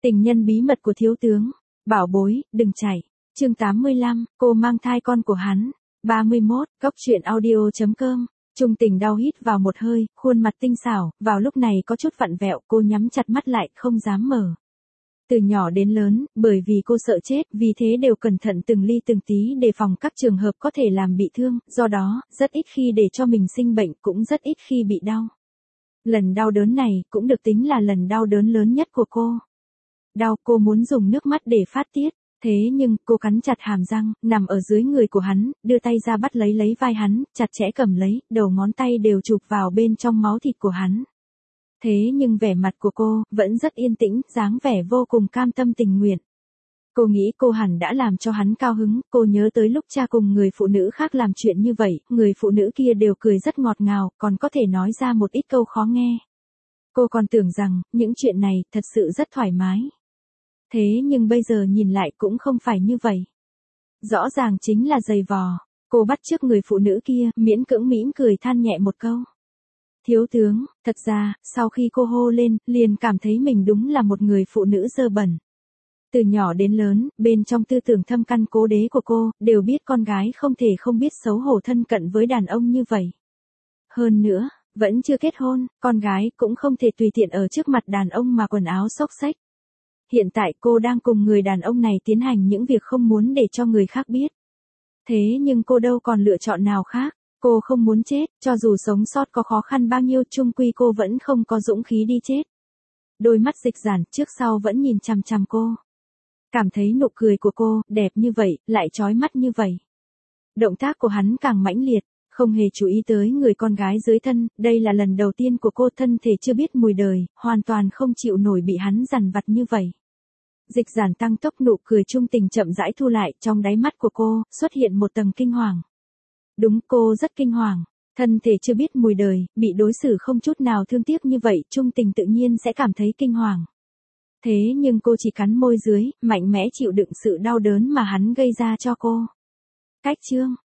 Tình nhân bí mật của thiếu tướng. Bảo bối, đừng chạy. Chương 85, cô mang thai con của hắn. 31, Cốc truyện audio.com. Trung Tình đau hít vào một hơi, khuôn mặt tinh xảo, vào lúc này có chút vặn vẹo, cô nhắm chặt mắt lại, không dám mở. Từ nhỏ đến lớn, bởi vì cô sợ chết, vì thế đều cẩn thận từng ly từng tí đề phòng các trường hợp có thể làm bị thương, do đó, rất ít khi để cho mình sinh bệnh, cũng rất ít khi bị đau. Lần đau đớn này, cũng được tính là lần đau đớn lớn nhất của cô. Đau, cô muốn dùng nước mắt để phát tiết. Thế nhưng, cô cắn chặt hàm răng, nằm ở dưới người của hắn, đưa tay ra bắt lấy vai hắn, chặt chẽ cầm lấy, đầu ngón tay đều chụp vào bên trong máu thịt của hắn. Thế nhưng vẻ mặt của cô, vẫn rất yên tĩnh, dáng vẻ vô cùng cam tâm tình nguyện. Cô nghĩ cô hẳn đã làm cho hắn cao hứng, cô nhớ tới lúc cha cùng người phụ nữ khác làm chuyện như vậy, người phụ nữ kia đều cười rất ngọt ngào, còn có thể nói ra một ít câu khó nghe. Cô còn tưởng rằng, những chuyện này, thật sự rất thoải mái. Thế nhưng bây giờ nhìn lại cũng không phải như vậy. Rõ ràng chính là giày vò. Cô bắt chước người phụ nữ kia, miễn cưỡng mỉm cười than nhẹ một câu. Thiếu tướng, thật ra, sau khi cô hô lên, liền cảm thấy mình đúng là một người phụ nữ dơ bẩn. Từ nhỏ đến lớn, bên trong tư tưởng thâm căn cố đế của cô, đều biết con gái không thể không biết xấu hổ thân cận với đàn ông như vậy. Hơn nữa, vẫn chưa kết hôn, con gái cũng không thể tùy tiện ở trước mặt đàn ông mà quần áo xốc xếch. Hiện tại cô đang cùng người đàn ông này tiến hành những việc không muốn để cho người khác biết. Thế nhưng cô đâu còn lựa chọn nào khác, cô không muốn chết, cho dù sống sót có khó khăn bao nhiêu chung quy cô vẫn không có dũng khí đi chết. Đôi mắt Dịch Giản trước sau vẫn nhìn chằm chằm cô. Cảm thấy nụ cười của cô, đẹp như vậy, lại chói mắt như vậy. Động tác của hắn càng mãnh liệt, không hề chú ý tới người con gái dưới thân, đây là lần đầu tiên của cô thân thể chưa biết mùi đời, hoàn toàn không chịu nổi bị hắn dằn vặt như vậy. Dịch Giản tăng tốc nụ cười trung tình chậm rãi thu lại, trong đáy mắt của cô, xuất hiện một tầng kinh hoàng. Đúng, cô rất kinh hoàng, thân thể chưa biết mùi đời, bị đối xử không chút nào thương tiếc như vậy, trung tình tự nhiên sẽ cảm thấy kinh hoàng. Thế nhưng cô chỉ cắn môi dưới, mạnh mẽ chịu đựng sự đau đớn mà hắn gây ra cho cô. Cách chương,